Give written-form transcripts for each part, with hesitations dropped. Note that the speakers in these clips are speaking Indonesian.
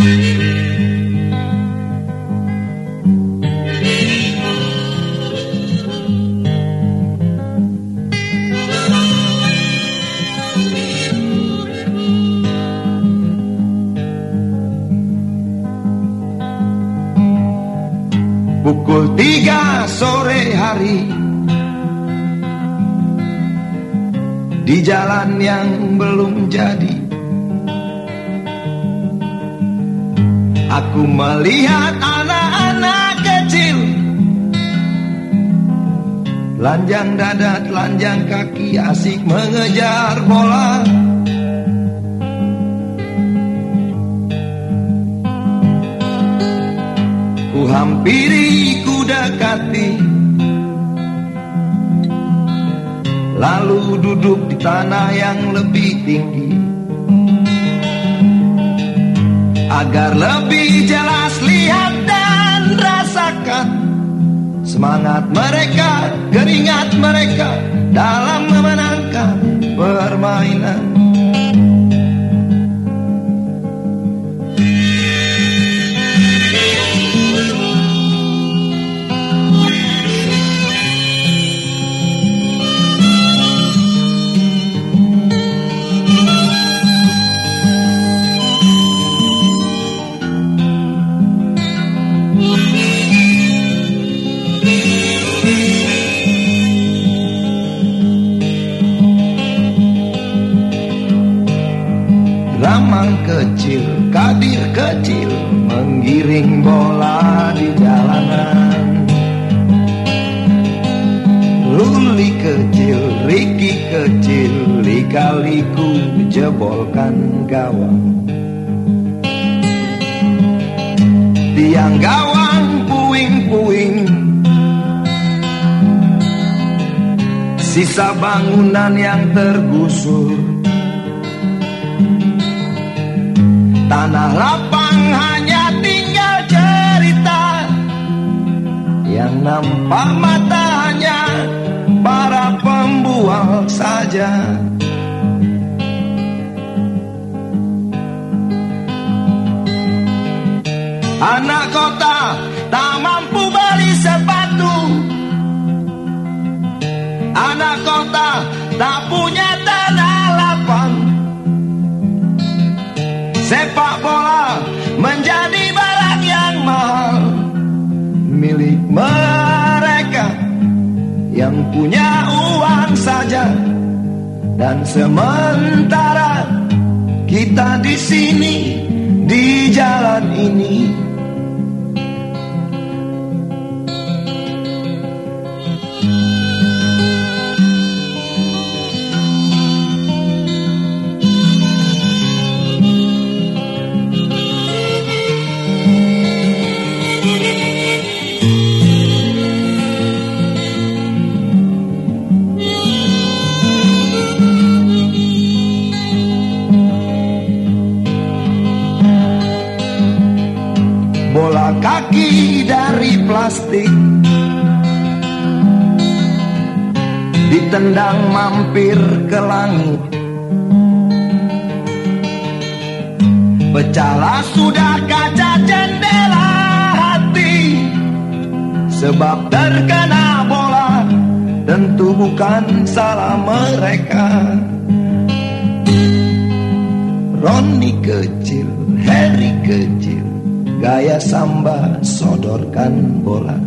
Pukul 3 sore hari, di jalan yang belum jadi, aku melihat anak-anak kecil, telanjang dada, telanjang kaki, asik mengejar bola. Ku hampiri, ku dekati, lalu duduk di tanah yang lebih tinggi, agar lebih jelas lihat dan rasakan semangat mereka, keringat mereka dalam memenangkan permainan. Ramang kecil, Kadir kecil, menggiring bola di jalanan. Luli kecil, Riki kecil, lika-liku jebolkan gawang. Tiang gawang puing-puing, sisa bangunan yang tergusur. Tanah lapang hanya tinggal cerita, yang nampak mata hanya para pembual saja. Anak kota tak mampu beli sepatu, anak kota tak punya tanah lapang. Sepak bola menjadi barang yang mahal, milik mereka yang punya uang saja. Dan sementara kita di sini, di jalan ini, bola kaki dari plastik ditendang mampir ke langit. Pecahlah sudah kaca jendela hati, sebab terkena bola tentu bukan salah mereka. Roni kecil, Harry kecil, gaya samba sodorkan bola.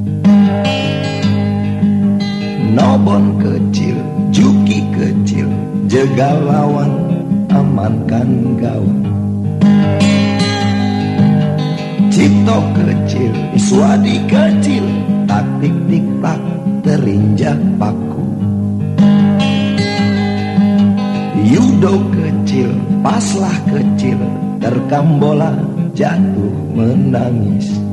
Nobon kecil, Juki kecil, jegal lawan, amankan gawang. Cipto kecil, Iswadi kecil, taktik tik-tak terinjak paku. Yudo kecil, Paslah kecil, terkam bola jatuh menangis.